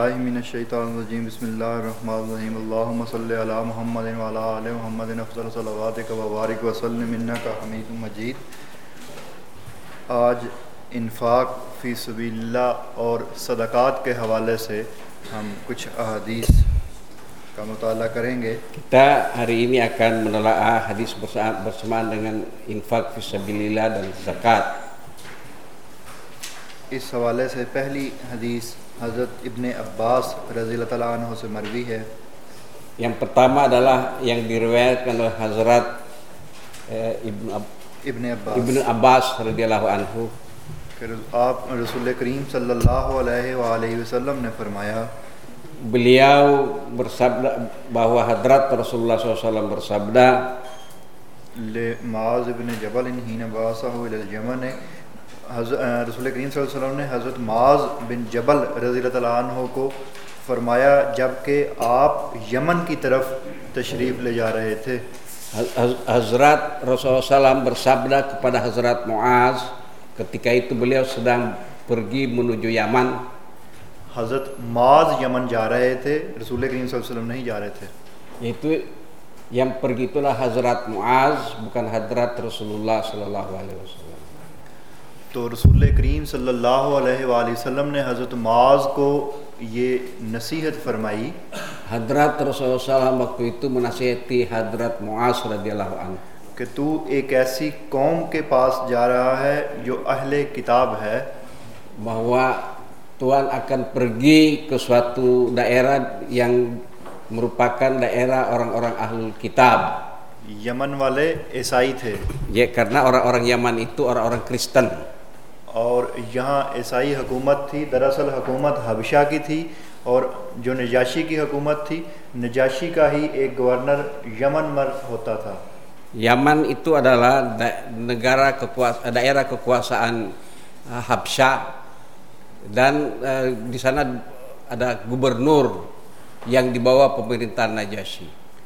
मिनश्शैतानिर्रजीम बिस्मिल्लाहिर्रहमानिर्रहीम अल्लाहुम्मा सल्लि अला मुहम्मदिन व अला आलि मुहम्मदिन अफ़ज़ल सलवातिक व बारिक व सल्लिम इन्नका हमीदुम मजीद। आज इन्फ़ाक़ फ़ी सबीलिल्लाह और सदक़ात के हवाले से हम कुछ अहादीस का मुताला करेंगे। Kita hari ini akan menelaah hadis bersamaan dengan infak fisabilillah dan zakat. इस हवाले से पहली हदीस हज़रत इब्ने अब्बास रज़ियल्लाहु तआला अन्हु से मरवी है। Yang pertama adalah yang diriwayatkan oleh Hazrat Ibnu Abbas radhiyallahu anhu. आप रसूल करीम सल्लल्लाहु अलैहि वसल्लम ने फरमाया, Beliau bersabda bahwa Hadrat Rasulullah SAW bersabda, ले माज़ इब्ने जबल हिन बासहु इलल यमन, रसूल करीम सल्लल्लाहु अलैहि वसल्लम ने हज़रत माज़ बिन जबल रज़ियल्लाहु तआला अन्हु को फरमाया जबकि आप यमन की तरफ तशरीफ़ ले जा रहे थे। Hazrat Rasulullah SAW bersabda kepada Hazrat Muaz ketika itu beliau sedang pergi menuju Yaman. हज़रत माज़ यमन जा रहे थे, रसूल करीम सल्लल्लाहु अलैहि वसल्लम नहीं जा रहे थे। Itu yang pergi itulah Hazrat Muaz, bukan Hadrat Rasulullah Sallallahu Alaihi Wasallam. तो रसूल करीम सल्लल्लाहु अलैहि वसल्लम ने हज़रत माज़ को ये नसीहत फरमाई। Hadrat Rasulullah SAW waktu itu menasihati Hadrat Muaz radhiyallahu anhu कि तू एक ऐसी कौम के पास जा रहा है जो अहले किताब है, bahwa Tuhan akan pergi ke suatu daerah yang merupakan daerah orang-orang ahlul kitab. Yemen वाले ईसाई थे Ya, karena orang-orang Yaman itu orang-orang Kristen. और यहाँ ईसाई हुकूमत थी। दरअसल हुकूमत हबशा की थी और जो नजाशी की हुकूमत थी, नजाशी का ही एक गवर्नर यमन मर होता था। Yaman itu adalah daerah kekuasaan Habsya, dan di sana ada gubernur yang di bawah pemerintahan Najasyi.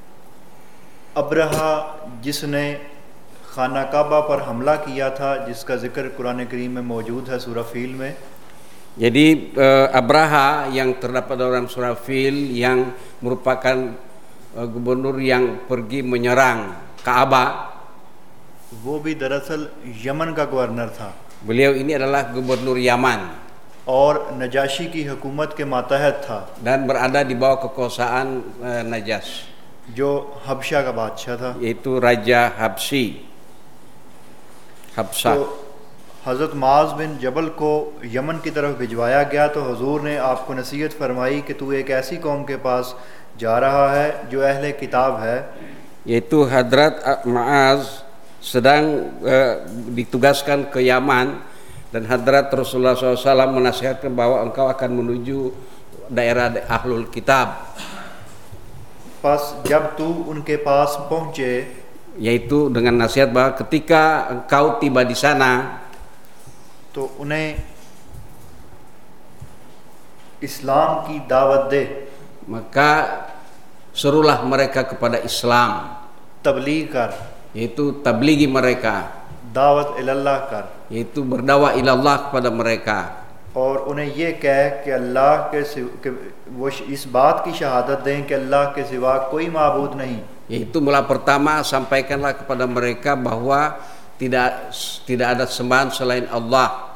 अब्रहा जिसने खाना काबा पर हमला किया था, जिसका जिक्र कुरान करीम में मौजूद है सूरह फील में। Jadi Abraha yang terdapat dalam surah Fil yang merupakan gubernur yang pergi menyerang Ka'bah, वो भी दरअसल यमन का गवर्नर था beliau ini adalah gubernur Yaman और नजाशी की हुकूमत के मातहत था, dan berada di bawah kekuasaan Najas, जो हबशा का बादशाह था, yaitu Raja Habsa. तो हज़रत माज़ बिन जबल को यमन की तरफ भिजवाया गया। तो हुजूर ने आपको नसीहत फरमाई कि तू एक ऐसी कौम के पास जा रहा है जो अहले किताब है, Yaitu Hadrat Muaz sedang ditugaskan ke Yaman, dan Hadrat Rasulullah SAW menasihatkan bahwa engkau akan menuju daerah Ahlul Kitab. बस जब तू उनके पास पहुँचे, Yaitu dengan nasihat bahwa ketika engkau tiba di sana, तो उन्हें इस्लाम की दावत दे, maka serulah mereka kepada Islam, तबलीग कर, yaitu tablighi mereka, दावत इल्लल्लाह कर, yaitu berdakwah ilallah kepada mereka, और उन्हें ये कह कि अल्लाह कि वो इस बात की शहादत दें कि अल्लाह के सिवा कोई माबूद नहीं। yaitu mula pertama sampaikanlah kepada mereka bahwa tidak ada sembahan selain Allah,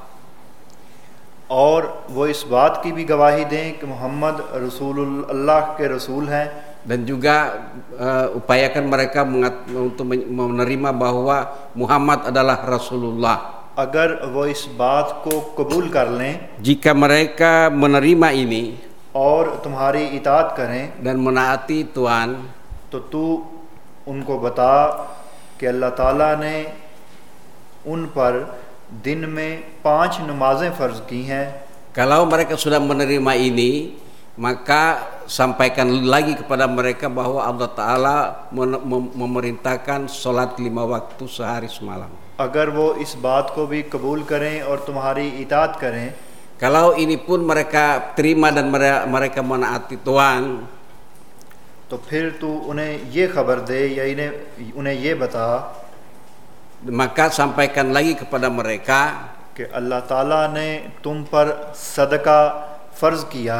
और वो इस बात की भी गवाही दें कि मोहम्मद अल्लाह के रसूल हैं, dan juga upayakan mereka untuk menerima bahwa Muhammad adalah Rasulullah. अगर वो इस बात को कबूल कर लें Jika mereka menerima ini और तुम्हारी इताअत करें, dan menaati Tuhan, तो तू उनको बता कि अल्लाह ताला ने उन पर दिन में 5 नमाजें फ़र्ज़ की हैं। kalau mereka sudah menerima ini, maka sampaikan lagi kepada mereka bahwa Allah Ta'ala memerintahkan sholat 5 waktu sehari semalam. अगर वो इस बात को भी कबूल करें और तुम्हारी इताअत करें, Kalau ini pun mereka terima dan mereka menaati Tuhan, तो फिर तू उन्हें ये खबर दे या उन्हें ये बता maka sampaikan lagi kepada mereka कि अल्लाह ताला ने तुम पर सदका फ़र्ज़ किया है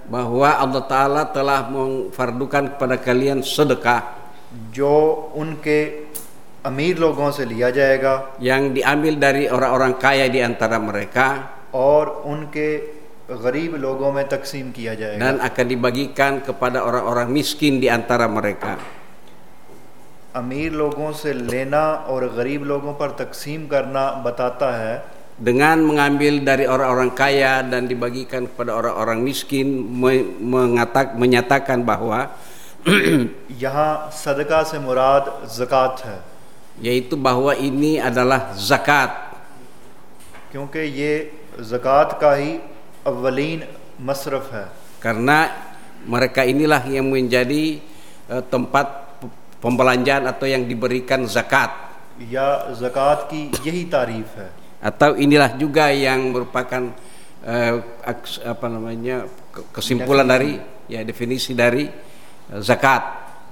bahwa Allah Ta'ala telah memfardukan kepada kalian sedekah जो उनके अमीर लोगों से लिया जाएगा yang diambil dari orang-orang kaya di antara mereka और उनके गरीब लोगों में तकसीम किया जाएगा dan akan dibagikan kepada orang-orang miskin di antara mereka. अमीर लोगों से लेना और गरीब लोगों पर तकसीम करना बताता है Dengan mengambil dari orang-orang kaya dan dibagikan kepada orang-orang miskin menyatakan bahwa यहाँ सदका से मुराद ज़कात है yaitu bahwa ini adalah zakat क्योंकि ये ज़कात का ही अव्वलीन मसरफ है karena mereka inilah yang menjadi tempat pembelanjaan atau yang diberikan zakat या ज़कात की यही तारीफ है atau inilah juga yang merupakan kesimpulan dari definisi dari zakat.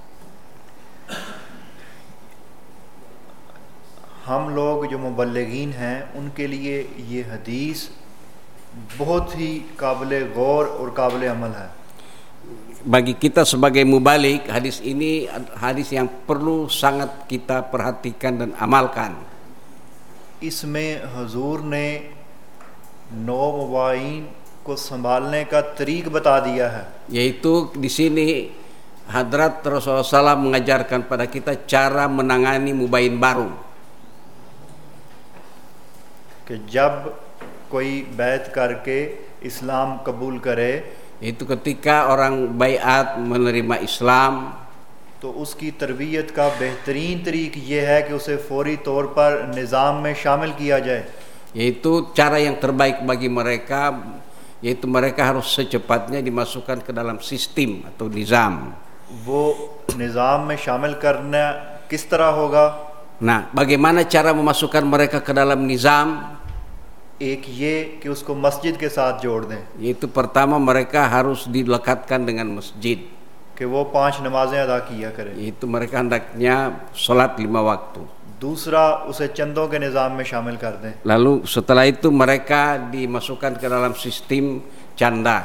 हम लोग जो मुबल्लिगीन हैं उनके लिए ये हदीस बहुत ही काबिल गौर और काबिल अमल है. Bagi kita sebagai mubalik, hadis ini hadis yang perlu sangat kita perhatikan dan amalkan. इसमें हुजूर ने 9 मुबाइन को संभालने का तरीक बता दिया है. Yaitu di sini Hadrat Rasulullah SAW mengajarkan pada kita cara menangani mubain baru. कि जब कोई बैत करके इस्लाम कबूल करे Itu ketika orang baiat menerima Islam, तो उसकी तरबियत का बेहतरीन तरीक ये है कि उसे फौरी तौर पर निज़ाम में शामिल किया जाए. yaitu cara yang terbaik bagi mereka, yaitu mereka harus secepatnya dimasukkan ke dalam sistem atau nizam. वो निज़ाम में शामिल करना किस तरह होगा? Nah, bagaimana cara memasukkan mereka ke dalam nizam? एक ये कि उसको मस्जिद के साथ जोड़ दें Yaitu pertama mereka harus dilekatkan dengan masjid. कि वो 5 नमाजें अदा किया करे. Yaitu mereka hendaknya sholat 5 waktu. दूसरा उसे चंदों के निज़ाम में शामिल कर दें. Lalu setelah itu mereka dimasukkan ke dalam sistem canda.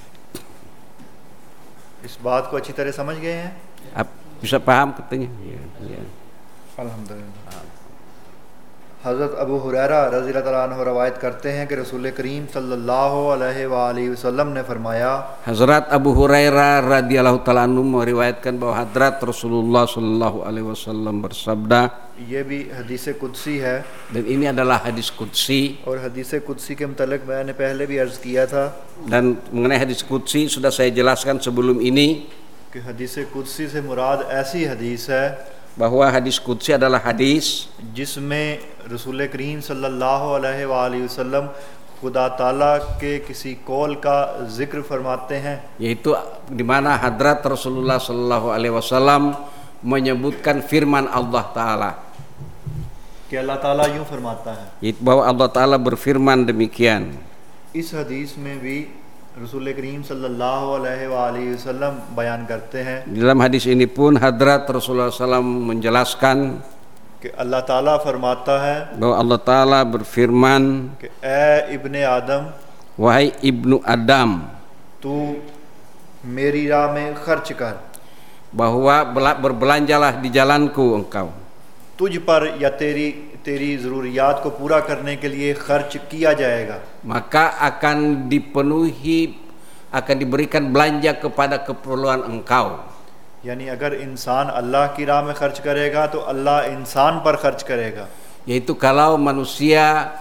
इस बात को अच्छी तरह समझ गए हैं? Bisa paham katanya? Ya. अल्हम्दुलिल्लाह. हज़रत अबू हुरैरा रज़ियल्लाहु ताला अन्हु रवायत करते हैं कि रसूल करीम सल्लल्लाहु अलैहि वसल्लम ने फरमाया Hazrat Abu Hurairah radhiyallahu taala anhu meriwayatkan bahwa Hadrat Rasulullah sallallahu alaihi wasallam bersabda, ये भी हदीस कुदसी है dan ini adalah hadis qudsi, और हदीस कुदसी के मुतल्लिक़ मैंने पहले भी अर्ज़ किया था dan mengenai hadis qudsi sudah saya jelaskan sebelum ini कि हदीस कुदसी से मुराद ऐसी हदीस है bahwa hadis qudsi adalah hadis जिसमें रसूल करीम सल्लल्लाहु अलैहि वसल्लम खुदा ताला के किसी कौल का जिक्र फरमाते हैं yaitu di mana Hadrat Rasulullah sallallahu alaihi wasallam menyebutkan firman Allah taala, कि अल्लाह ताला यूँ फरमाता है. yaitu bahwa Allah taala berfirman demikian. इस हदीस में भी रसूल करीम सल्लल्लाहु अलैहि वसल्लम बयान करते हैं Di dalam hadis ini pun Hadrat Rasulullah SAW menjelaskan कि अल्लाह ताला फरमाता है bahwa Allah taala berfirman, कि ए इब्ने आदम wahai ibnu Adam, तू मेरी राह में खर्च कर bahwa berbelanjalah di jalanku engkau, तुझ पर या तेरी ज़रूरियात को पूरा करने के लिए खर्च किया जाएगा. maka akan diberikan belanja kepada keperluan engkau. यानी अगर इंसान अल्लाह की राह में खर्च करेगा तो अल्लाह इंसान पर खर्च करेगा. Yaitu kalau manusia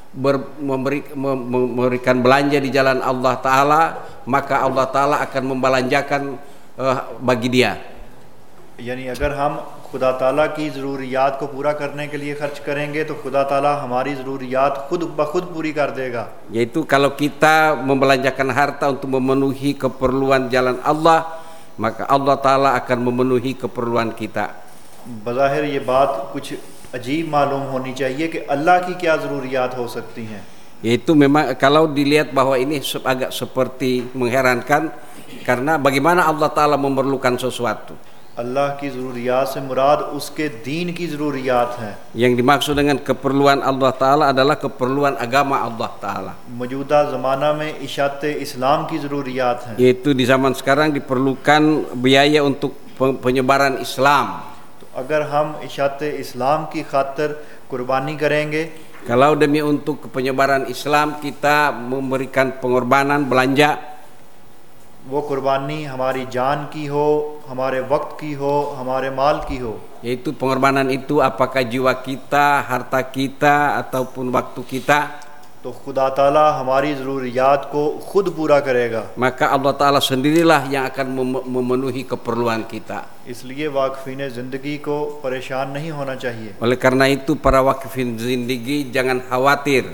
memberikan belanja di jalan Allah Ta'ala, maka Allah Ta'ala akan membelanjakan bagi dia. यानी अगर हम खुदा ताला की ज़रूरियात को पूरा करने के लिए खर्च करेंगे तो खुदा ताला हमारी ज़रूरियात खुद ब खुद पूरी कर देगा. Yaitu kalau kita membelanjakan harta untuk memenuhi keperluan jalan Allah, maka Allah Ta'ala akan memenuhi keperluan kita. बज़ाहिर ये बात कुछ अजीब मालूम होनी चाहिए कि अल्लाह की क्या ज़रूरियात हो सकती हैं. Yaitu memang kalau dilihat bahwa ini agak seperti mengherankan, karena bagaimana Allah Ta'ala memerlukan sesuatu. अल्लाह की ज़रूरियात से मुराद उसके दीन की ज़रूरियात हैं। Yang dimaksud dengan keperluan Allah Ta'ala adalah keperluan agama Allah Ta'ala. मौजूदा ज़माना में इशात इस्लाम की ज़रूरियात हैं। Yaitu di zaman sekarang diperlukan biaya untuk penyebaran Islam. तो अगर हम इशात इस्लाम की खातिर कुर्बानी करेंगे, Kalau demi untuk penyebaran Islam kita memberikan pengorbanan belanja, वो कुर्बानी हमारी जान की हो, हमारे वक्त की हो, हमारे माल की हो, yaitu pengorbanan itu apakah jiwa kita, harta kita, ataupun waktu kita, तो खुदा ताला हमारी ज़रूरियात को खुद पूरा करेगा। maka Allah Ta'ala sendirilah yang akan memenuhi keperluan kita. इसलिए वाक़फ़ीन ज़िंदगी को परेशान नहीं होना चाहिए। Oleh karena itu para wakifin zindigi jangan khawatir.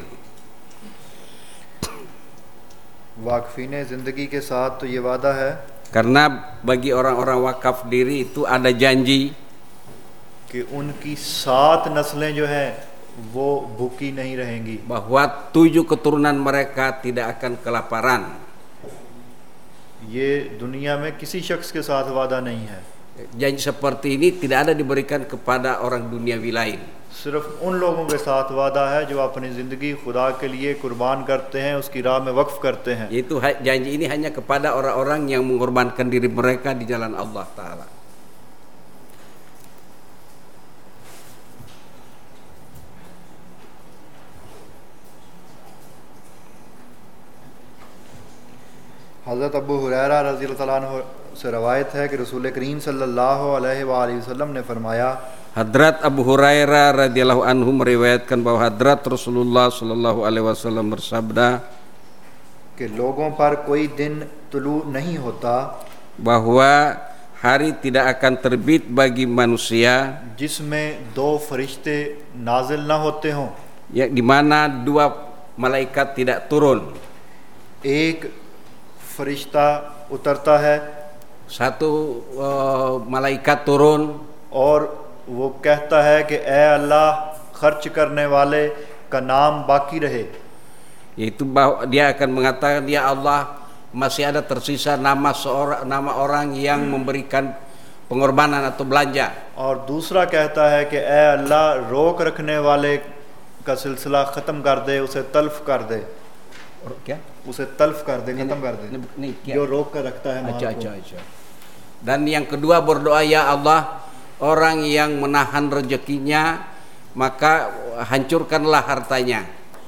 वाक़फ़ीन ज़िंदगी के साथ तो ये वादा है Karena bagi orang-orang wakaf diri itu ada janji कि उनकी 7 नस्लें जो हैं वो भूखी नहीं रहेंगी, bahwa 7 keturunan mereka tidak akan kelaparan. ये दुनिया में किसी शख्स के साथ वादा नहीं है, Janji seperti ini tidak ada diberikan kepada orang duniawi lain. सिर्फ उन लोगों के साथ वादा है जो अपनी ज़िंदगी खुदा के लिए कुर्बान करते हैं, उसकी राह में वक्फ करते हैं। Yaitu janji ini hanya kepada orang-orang yang mengorbankan diri mereka di jalan Allah Ta'ala. हज़रत अबू हुरैरा रज़ी अल्लाह तआला अन्हु से रवायत है कि रसूल करीम सल्लल्लाहु अलैहि वसल्लम ने फरमाया, Hadrat Abu Hurairah radhiyallahu anhu meriwayatkan bahwa Hadrat Rasulullah sallallahu alaihi wasallam bersabda कि लोगों पर कोई दिन तुलू नहीं होता bahwa hari tidak akan terbit bagi manusia जिसमें 2 फरिश्ते नाजिल ना होते हों, yang di mana 2 malaikat tidak turun. एक फरिश्ता उतरता है Satu malaikat turun और वो कहता है कि ए अल्लाह खर्च करने वाले का नाम बाकी रहे, yaitu bahwa dia akan mengatakan, ya Allah, masih ada tersisa nama orang yang memberikan pengorbanan atau belanja. और दूसरा कहता है कि ए अल्लाह रोक रखने वाले का सिलसिला ख़त्म कर दे, उसे तल्फ कर दे, क्या? उसे तल्फ कर दे, ख़त्म कर दे, Ini जो रोक कर रखता है माल को। Acha. Dan yang kedua berdoa, ya Allah, orang yang menahan rezekinya maka hancurkanlah hartanya.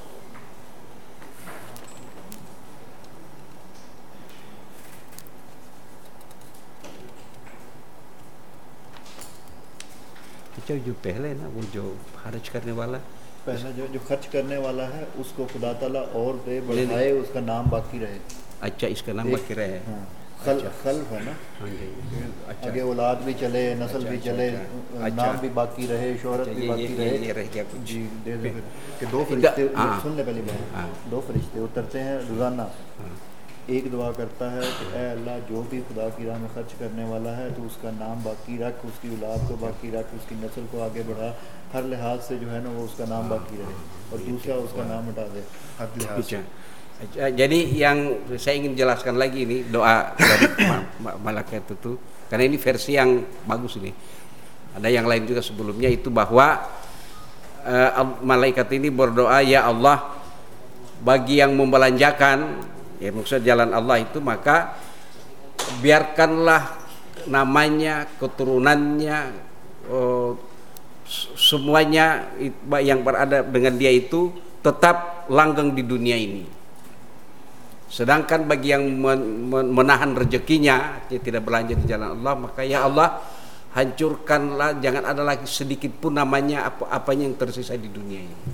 जो पहले ना वो जो खर्च करने वाला, पहला जो खर्च करने वाला है उसको खुदा ताला और दे बढ़ाए, उसका नाम बाकी रहे। अच्छा, इसका नाम बाकी रहे। हाँ, खल्फ है ना, अच्छा, आगे औलाद भी चले, नस्ल भी चले, नाम भी बाकी रहे, शोहरत भी बाकी रहे। ये रह गया कुछ। जी, दे दो फिर कि 2 फरिश्ते, सुन ले पहली बात, हाँ। 2 फरिश्ते उतरते हैं रोज़ाना, एक दुआ करता है कि ए अल्लाह जो भी खुदा की राह में खर्च करने वाला है तो उसका नाम बाकी रख, उसकी औलाद को बाकी रख, उसकी नस्ल को आगे बढ़ा, हर लिहाज से जो है ना वो उसका नाम बाकी रहे, और दूसरा उसका नाम हटा दे हर लिहाज से। Jadi yang saya ingin jelaskan lagi ini doa dari malaikat itu, karena ini versi yang bagus ini. Ada yang lain juga sebelumnya itu bahwa malaikat ini berdoa, ya Allah, bagi yang membelanjakan, ya maksud jalan Allah itu, maka biarkanlah namanya, keturunannya, semuanya yang berada dengan dia itu tetap langgeng di dunia ini. Sedangkan bagi yang menahan rezekinya, dia tidak belanja di jalan Allah, maka ya Allah, hancurkanlah, jangan ada lagi sedikit pun namanya apa-apanya yang tersisa di dunia ini.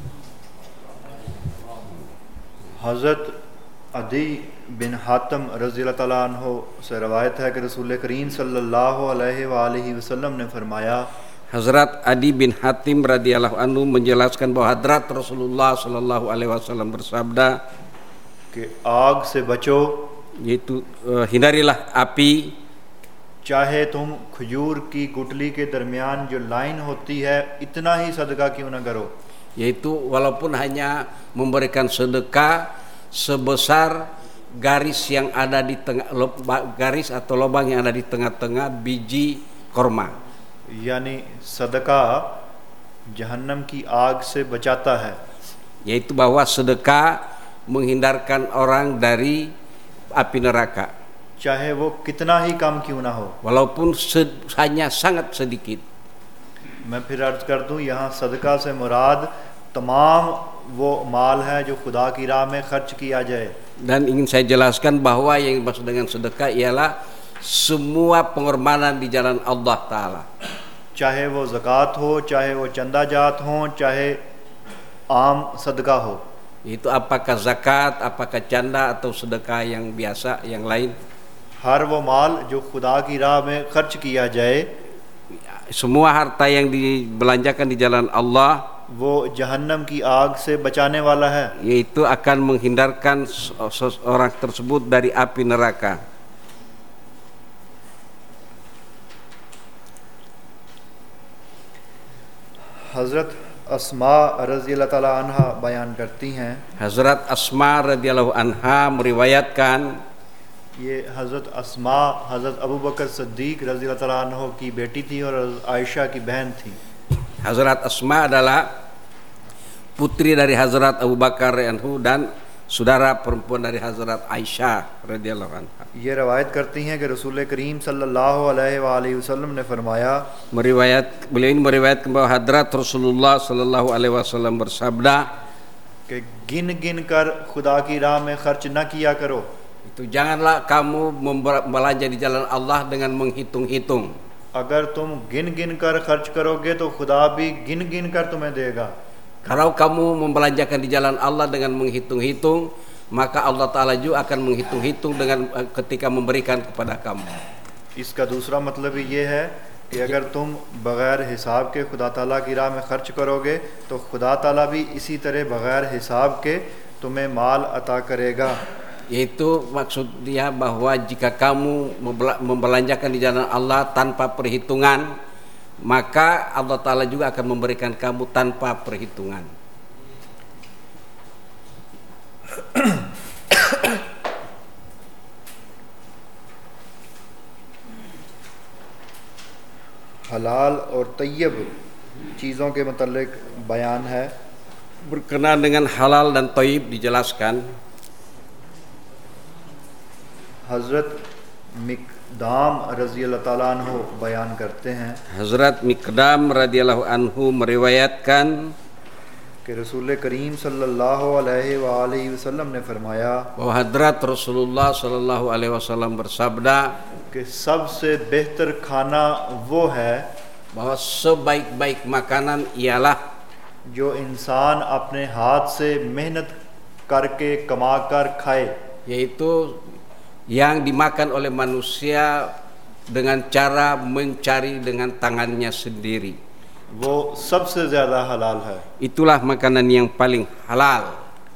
हज़रत अदी बिन हातम रज़ी अल्लाह तआला अन्हु से रवायत है कि रसूल करीम सल्लल्लाहु अलैहि वसल्लम ने फरमाया, Hazrat Adi bin Hatim radhiyallahu anhu menjelaskan bahwa Hadrat Rasulullah sallallahu alaihi wasallam bersabda, कि आग से बचो, yaitu hindarilah api, चाहे तुम खजूर की गुठली के दरमियान जो लाइन होती है इतना ही सदका क्यों ना करो, yaitu walaupun hanya memberikan sedekah sebesar garis yang ada di tengah, garis atau lubang yang ada di tengah-tengah biji korma. यानी सदका जहन्नम की आग से बचाता है, Yaitu bahwa sedekah menghindarkan orang dari api neraka, चाहे वो कितना ही कम क्यों ना हो। walaupun hanya sangat sedikit. मैं फिर अर्ज कर दूं, यहाँ सदका से मुराद तमाम वो माल है जो खुदा की राह में खर्च किया जाए। Dan ingin saya jelaskan bahwa yang dimaksud dengan sedekah ialah semua pengorbanan di jalan Allah Ta'ala. चाहे वो ज़कात हो, चाहे वो चंदा जात हो, चाहे आम सदका हो। Itu apakah zakat, apakah canda atau sedekah yang biasa yang lain. हर वो माल जो खुदा की राह में खर्च किया जाए, Semua harta yang dibelanjakan di jalan Allah वो जहन्नम की आग से बचाने वाला है, yaitu akan menghindarkan seseorang tersebut dari api neraka. हज़रत अस्मा रज़ी अल्लाह ताला अन्हा बयान करती हैं, Hazrat Asma radhiyallahu anha meriwayatkan, ये हज़रत अस्मा हज़रत अबू बकर सिद्दीक़ रज़ी अल्लाह ताला अन्हो की बेटी थी और आयशा की बहन थी। Hazrat Asma adalah putri dari Hazrat Abu Bakar radhiyallahu anhu dan saudara perempuan dari Hazrat Aisyah radhiyallahu anha. ये रवायत करती हैं कि रसूल करीम सल्लल्लाहु अलैहि वसल्लम ने फरमाया, Beliau ini meriwayatkan bahwa Hadrat Rasulullah sallallahu alaihi wasallam bersabda, कि गिन गिन कर खुदा की राह में खर्च न किया करो, itu janganlah kamu belanja di jalan Allah dengan menghitung-hitung. अगर तुम गिन गिन कर खर्च करोगे तो खुदा भी गिन गिन कर तुम्हें देगा। Kalau kamu membelanjakan di jalan Allah dengan menghitung-hitung, maka Allah Ta'ala juga akan menghitung-hitung dengan ketika memberikan kepada kamu. इसका दूसरा मतलब ये है कि अगर तुम बग़ैर हिसाब के खुदा ताला की राह में खर्च करोगे तो खुदा ताला भी इसी तरह बग़ैर हिसाब के तुम्हें माल अता करेगा। Yaitu maksudnya bahwa jika kamu membelanjakan di jalan Allah tanpa perhitungan, maka Allah Ta'ala juga akan memberikan kamu tanpa perhitungan. हलाल और तय्यब चीज़ों के मतलब बयान है। Berkenaan dengan halal dan thayyib dijelaskan, हज़रत मिक़दाम रज़ी अल्लाह ताला अन्हु बयान करते हैं Hazrat Miqdam radhiyallahu anhu meriwayatkan कि रसूल करीम सल्लल्लाहु अलैहि वसल्लम ने फरमाया bahwa Hadrat Rasulullah sallallahu alaihi wasallam bersabda कि सबसे बेहतर खाना वो है bahwa sebaik-baik makanan ialah जो इंसान अपने हाथ से मेहनत करके कमा कर खाए, yaitu yang dimakan oleh manusia dengan cara mencari dengan tangannya sendiri. वो सबसे ज़्यादा हलाल है। Itulah makanan yang paling halal.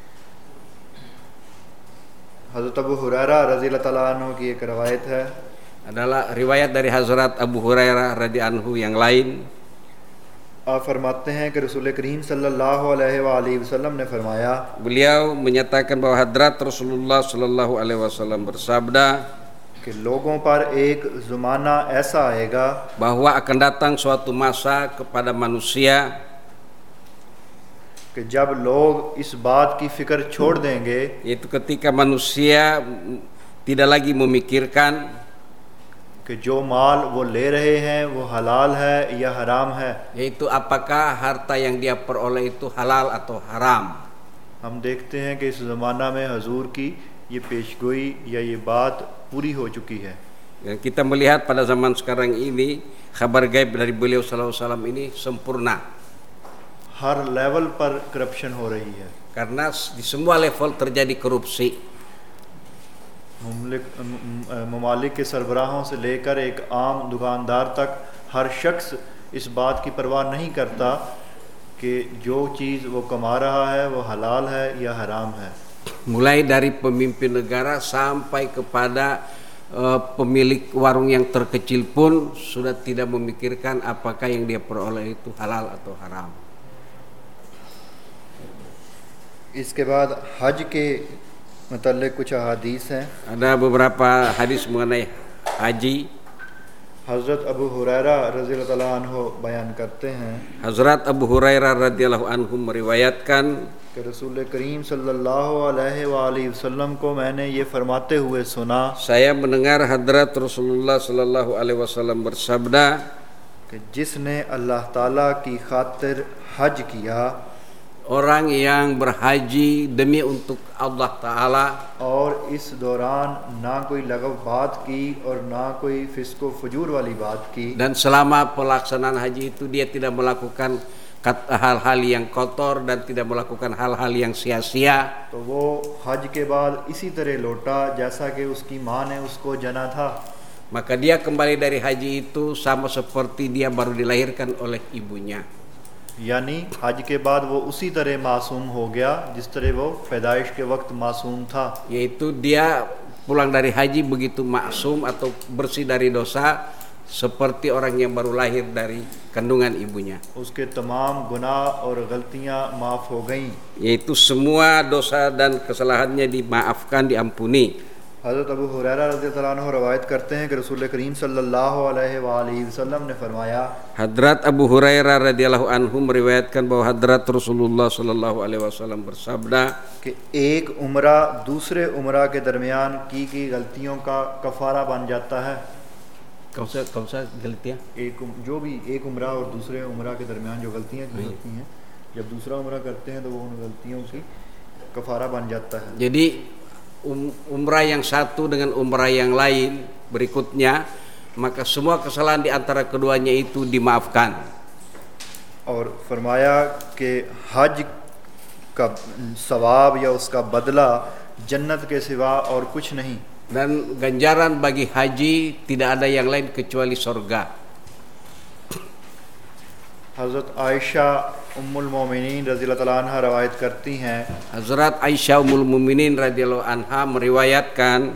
हज़रत अबू हुरैरा रज़ी अल्लाह ताला अन्हु की एक रवायत है, Adalah riwayat dari Hazrat Abu Hurairah radhiyallahu anhu yang lain. आप फरमाते हैं कि रसूल करीम सल्लल्लाहु अलैहि वसल्लम ने फरमाया, Beliau menyatakan bahwa Hadrat Rasulullah sallallahu alaihi wasallam bersabda कि लोगों पर एक ज़माना ऐसा आएगा bahwa akan datang suatu masa kepada manusia कि जब लोग इस बात की फ़िक्र छोड़ देंगे yaitu ketika manusia tidak lagi memikirkan कि जो माल वो ले रहे हैं वो हलाल है या हराम है। yaitu apakah harta yang dia peroleh itu halal atau haram. हम देखते हैं कि इस ज़माना में हजूर की ये पेशगोई या ये बात पूरी हो चुकी है। Dan kita melihat pada zaman sekarang ini kabar gaib dari beliau sallallahu alaihi wasallam ini sempurna. हर लेवल पर करप्शन हो रही है। Karena di semua level terjadi korupsi. ममालिक के सरबराहों से लेकर एक आम दुकानदार तक हर शख्स इस बात की परवाह नहीं करता कि जो चीज़ वो कमा रहा है वो हलाल है या हराम है। Mulai dari pemimpin negara sampai kepada pemilik warung yang terkecil pun sudah tidak memikirkan apakah yang dia peroleh itu halal atau haram. इसके बाद हज के मतलब कुछ अहादीस हैं। Ada beberapa hadis mengenai haji. हज़रत अबू हुरैरा रज़ियल्लाहु ताला अन्हु बयान करते हैं Hazrat Abu Hurairah radhiyallahu anhu meriwayatkan कि रसूल करीम सल्लल्लाहु अलैहि वसल्लम को मैंने ये फरमाते हुए सुना saya mendengar Hadrat Rasulullah sallallahu alaihi wasallam bersabda कि जिसने अल्लाह ताला की खातिर हज किया orang yang berhaji demi untuk Allah Ta'ala और इस दौरान ना कोई लगव बात की और ना कोई फिस्को फजूर वाली बात की dan selama pelaksanaan haji itu dia tidak melakukan hal-hal yang kotor dan tidak melakukan hal-hal yang sia-sia, तो वो हज के बाद इसी तरह लौटा जैसा कि उसकी माँ ने उसको जना था maka dia kembali dari haji itu sama seperti dia baru dilahirkan oleh ibunya. यानी हज के बाद वो उसी तरह मासूम हो गया जिस तरह वो पैदाइश के वक्त मासूम था Yaitu dia pulang dari haji begitu maksum atau bersih dari dosa seperti orang yang baru lahir dari kandungan ibunya. उसके तमाम गुनाह और गलतियां माफ़ हो गईं Yaitu semua dosa dan kesalahannya dimaafkan, diampuni. हज़रत अबू हुरैरा रज़ियल्लाहु अन्हु रवायत करते हैं कि रसूल करीम सल्लल्लाहु अलैहि वसल्लम ने फरमाया Hadrat Abu Hurairah radhiyallahu anhu meriwayatkan bahwa Hadrat Rasulullah sallallahu alaihi wasallam bersabda कि एक उम्रा दूसरे उम्रा के दरमियान की गलतियों का कफ़ारा बन जाता है कौन सा गलतियाँ जो भी एक उम्रा और दूसरे उम्रा के दरमियान जो गलतियाँ की होती हैं जब दूसरा उम्रा करते हैं तो वो उन गलतियों की कफ़ारा बन जाता है jadi umrah yang satu dengan umrah yang lain berikutnya maka semua kesalahan di antara keduanya itu dimaafkan. और फरमाया कि हज का सवाब या उसका बदला जन्नत के सिवा और कुछ नहीं Dan ganjaran bagi haji tidak ada yang lain kecuali surga. हज़रत आयशा उम्मुल मोमिनीन रज़ियल्लाहु ताला अन्हा रवायत करती हैं Hazrat Aisyah Ummul Muminin radhiyallahu anha meriwayatkan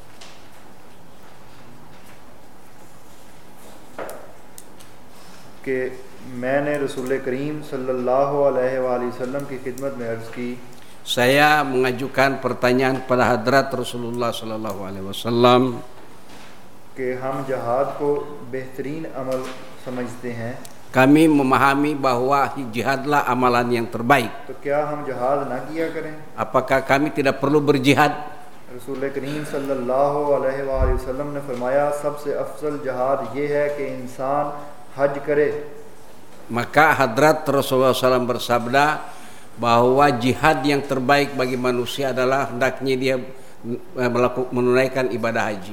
कि मैंने रसूल करीम सल्लल्लाहु अलैहि वसल्लम की खिदमत में अर्ज़ की saya mengajukan pertanyaan kepada Hadrat Rasulullah sallallahu alaihi wasallam कि हम जहाद को बेहतरीन अमल समझते हैं kami memahami bahwa jihadlah amalan yang terbaik. तो क्या हम जहाद ना किया करें Apakah kami tidak perlu berjihad? रसूल करीम सल्लल्लाहु अलैहि वसल्लम ने फरमाया सबसे अफजल जहाद ये है कि इंसान हज करे Maka Hadrat Rasulullah SAW bersabda bahwa jihad yang terbaik bagi manusia adalah hendaknya dia menunaikan ibadah haji.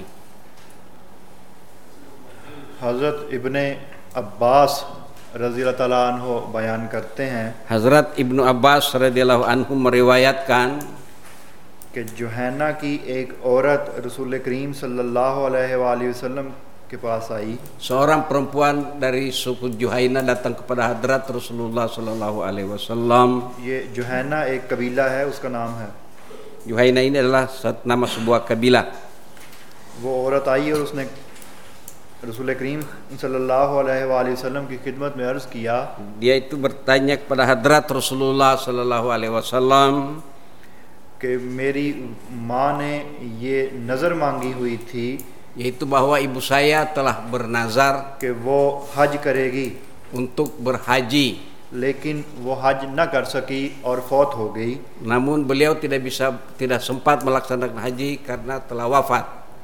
हज़रत इब्ने अब्बास रज़ियल्लाहु ताला अन्हु बयान करते हैं Hazrat Ibnu Abbas radhiyallahu anhu meriwayatkan कि जुहैना की एक औरत रसूल करीम सल्लल्लाहु अलैहि वसल्लम के पास आई seorang perempuan dari suku Juhaina datang kepada Hadrat Rasulullah sallallahu alaihi wasallam. ये जुहैना एक कबीला है उसका नाम है Juhaina ini adalah nama sebuah kabilah. वो औरत आई और उसने रसूल करीम सल्लल्लाहु अलैहि वसल्लम की खिदमत में अर्ज़ किया Dia itu bertanya kepada Hadrat Rasulullah sallallahu alaihi wasallam कि मेरी माँ ने ये नज़र मांगी हुई थी yaitu bahwa ibu saya telah bernazar कि वो हज करेगी untuk berhaji, लेकिन वो हज न कर सकी और फौत हो गई namun beliau tidak sempat melaksanakan haji karena telah wafat.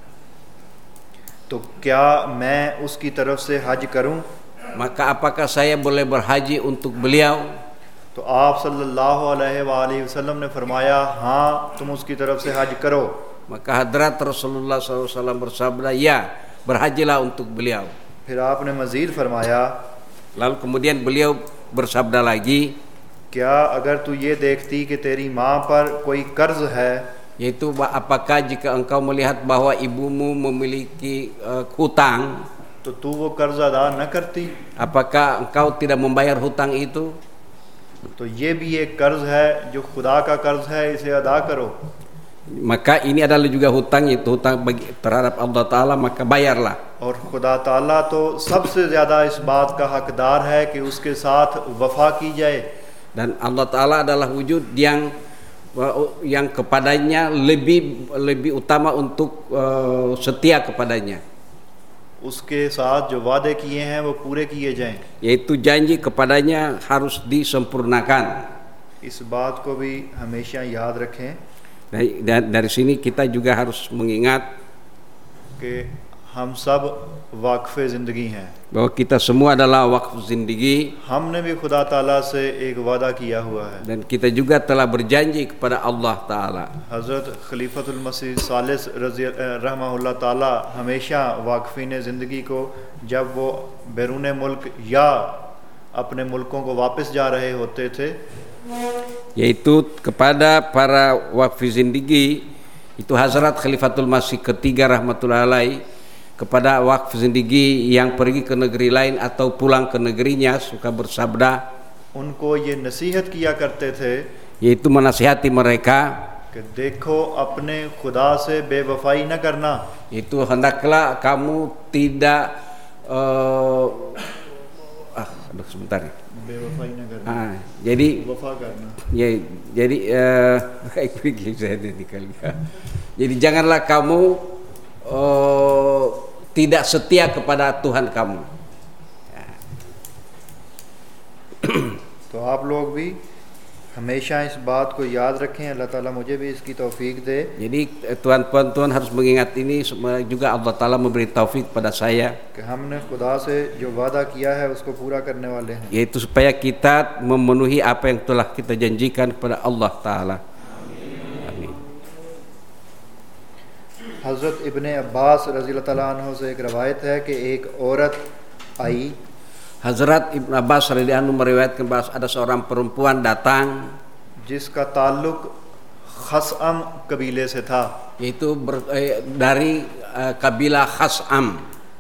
तो क्या मैं उसकी तरफ से हज करूं Maka apakah saya boleh berhaji untuk beliau? तो आप सल्लल्लाहु अलैहि वसल्लम ने फरमाया हाँ तुम उसकी तरफ से हज करो Maka Hadrat Rasulullah SAW bersabda, ya, berhajilah untuk beliau. फिर आपने मज़ीद फरमाया Lalu kemudian beliau bersabda lagi, क्या अगर तू ये देखती कि तेरी माँ पर कोई कर्ज है yaitu apakah jika engkau melihat bahwa ibumu memiliki hutang, तो तू वो कर्ज अदा न करती apakah engkau tidak membayar hutang itu? तो ये भी एक कर्ज है जो खुदा का कर्ज है इसे अदा करो Maka ini adalah juga hutang, itu hutang terhadap Allah Ta'ala, maka bayarlah. और खुदा ताला तो सबसे ज़्यादा इस बात का हकदार है कि उसके साथ वफा की जाए Dan Allah Ta'ala adalah wujud yang kepadanya lebih utama untuk setia kepadanya. उसके साथ जो वादे किए हैं वो पूरे किए जाएं। yaitu janji kepadanya harus disempurnakan. इस बात को भी हमेशा याद रखें Dan dari sini kita juga harus mengingat कि हम सब वाक़फ़े ज़िंदगी हैं। bahwa kita semua adalah wakf zindigi, हमने भी खुदा ताला से एक वादा किया हुआ है। dan kita juga telah berjanji kepada Allah Ta'ala. हज़रत खलीफतुल मसीह सालिस रज़ी रहमहुल्लाह ताला हमेशा वाक़फ़ीन ज़िंदगी को जब वो बैरून मुल्क या अपने मुल्कों को वापस जा रहे होते थे, Yaitu kepada para wakfi zindigi, itu Hazrat Khalifatul Masih ketiga rahmatullahi alaih, kepada wakf zindigi yang pergi ke negeri lain atau pulang ke negerinya suka bersabda, उनको ये नसीहत किया करते थे yaitu menasihati mereka, कि देखो अपने खुदा से बेवफाई न करना, itu hendaklah kamu tidak sebentar ya. बेवफाई न करना, Jadi वफा करना। ya, jadi jadi janganlah kamu tidak setia kepada Tuhan kamu. तो आप लोग भी हमेशा इस बात को याद रखें। अल्लाह ताला मुझे भी इसकी तौफीक दे। Jadi tuan-tuan harus mengingat ini, juga Allah Ta'ala memberi taufik pada saya, कि हमने खुदा से जो वादा किया है उसको पूरा करने वाले हैं, yaitu supaya kita memenuhi apa yang telah kita janjikan kepada Allah Ta'ala. Amin. हज़रत इब्ने अब्बास रज़ी अल्लाह ताला अन्हु से एक रवायत है कि एक औरत आई, Hazrat Ibn Abbas radhiyallahu anhu meriwayatkan bahwa ada seorang perempuan datang, जिसका ताल्लुक खसअम कबीले से था, yaitu dari kabilah Khas'am,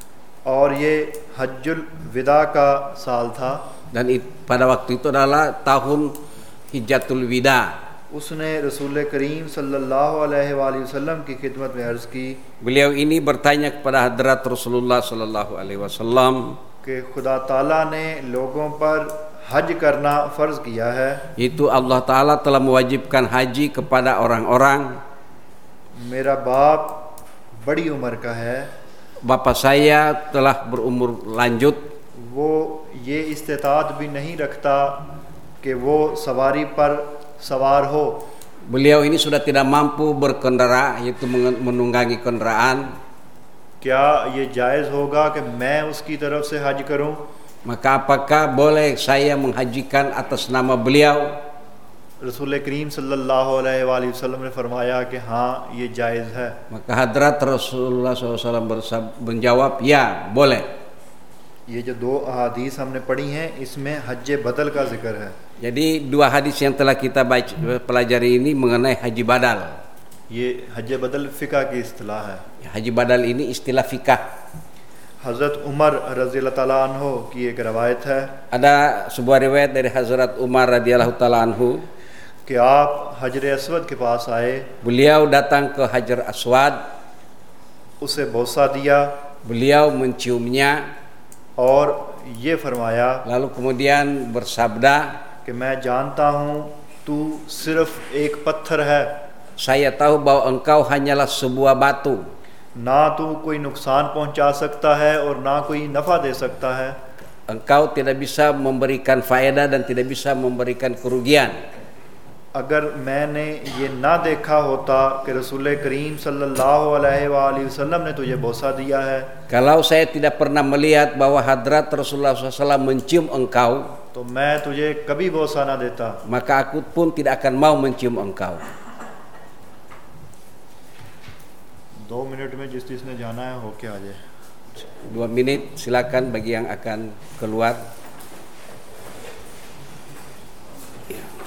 और ये हज्जुल विदा का साल था। dan pada waktu itu adalah tahun Hijjatul Wida. उसने रसूल करीम सल्लल्लाहु अलैहि वसल्लम की खिदमत में अर्ज़ की Beliau ini bertanya kepada Hadrat Rasulullah sallallahu alaihi wasallam, कि खुदा ताला ने लोगों पर हज करना फ़र्ज़ किया है, itu Allah Ta'ala telah mewajibkan haji kepada orang-orang. मेरा बाप बड़ी उम्र का है, Bapak saya telah berumur lanjut, वो ये इस्तिताअत भी नहीं रखता कि वो सवारी पर सवार हो। beliau ini sudah tidak mampu berkendara, yaitu menunggangi kendaraan. क्या ये जायज़ होगा कि मैं उसकी तरफ से हज करूं? Maka apakah boleh saya menghajikan atas nama beliau? रसूल करीम सल्लल्लाहु अलैहि वसल्लम ने फरमाया कि हाँ ये जायज़ है। Maka Hadrat Rasulullah SAW menjawab, ya boleh. ये जो दो अहादीस हमने पढ़ी हैं इसमें हज बदल का जिक्र है। Jadi dua hadis yang telah kita pelajari ini mengenai haji badal. ये हज बदल फ़िक़ा की इस्तिलाह है। Haji badal ini istilah fikah. हज़रत उमर रज़ी अल्लाह ताला अन्हु की एक रवायत है Ada sebuah riwayat dari Hazrat Umar radhiyallahu taala anhu, कि आप हजर अस्वद के पास आए, beliau datang ke Hajar Aswad, उसे बोसा दिया beliau menciumnya, और ये फरमाया lalu kemudian bersabda, कि मैं जानता हूँ तू सिर्फ एक पत्थर है, saya tahu bahwa engkau hanyalah sebuah batu, ना तू कोई नुकसान पहुँचा सकता है और ना कोई नफ़ा दे सकता है। engkau tidak bisa memberikan faedah dan tidak bisa memberikan kerugian. अगर मैंने ये ना देखा होता कि रसूल करीम सल्लल्लाहु अलैहि वसल्लम ने तुझे बोसा दिया है, Kalau saya tidak pernah melihat bahwa Hadrat Rasulullah SAW mencium engkau, तो मैं तुझे कभी बोसा ना देता। maka aku pun tidak akan mau mencium engkau. 2 minute में जिसने जाना है होके आ जाए। 2 menit silakan bagi yang akan keluar. Ya.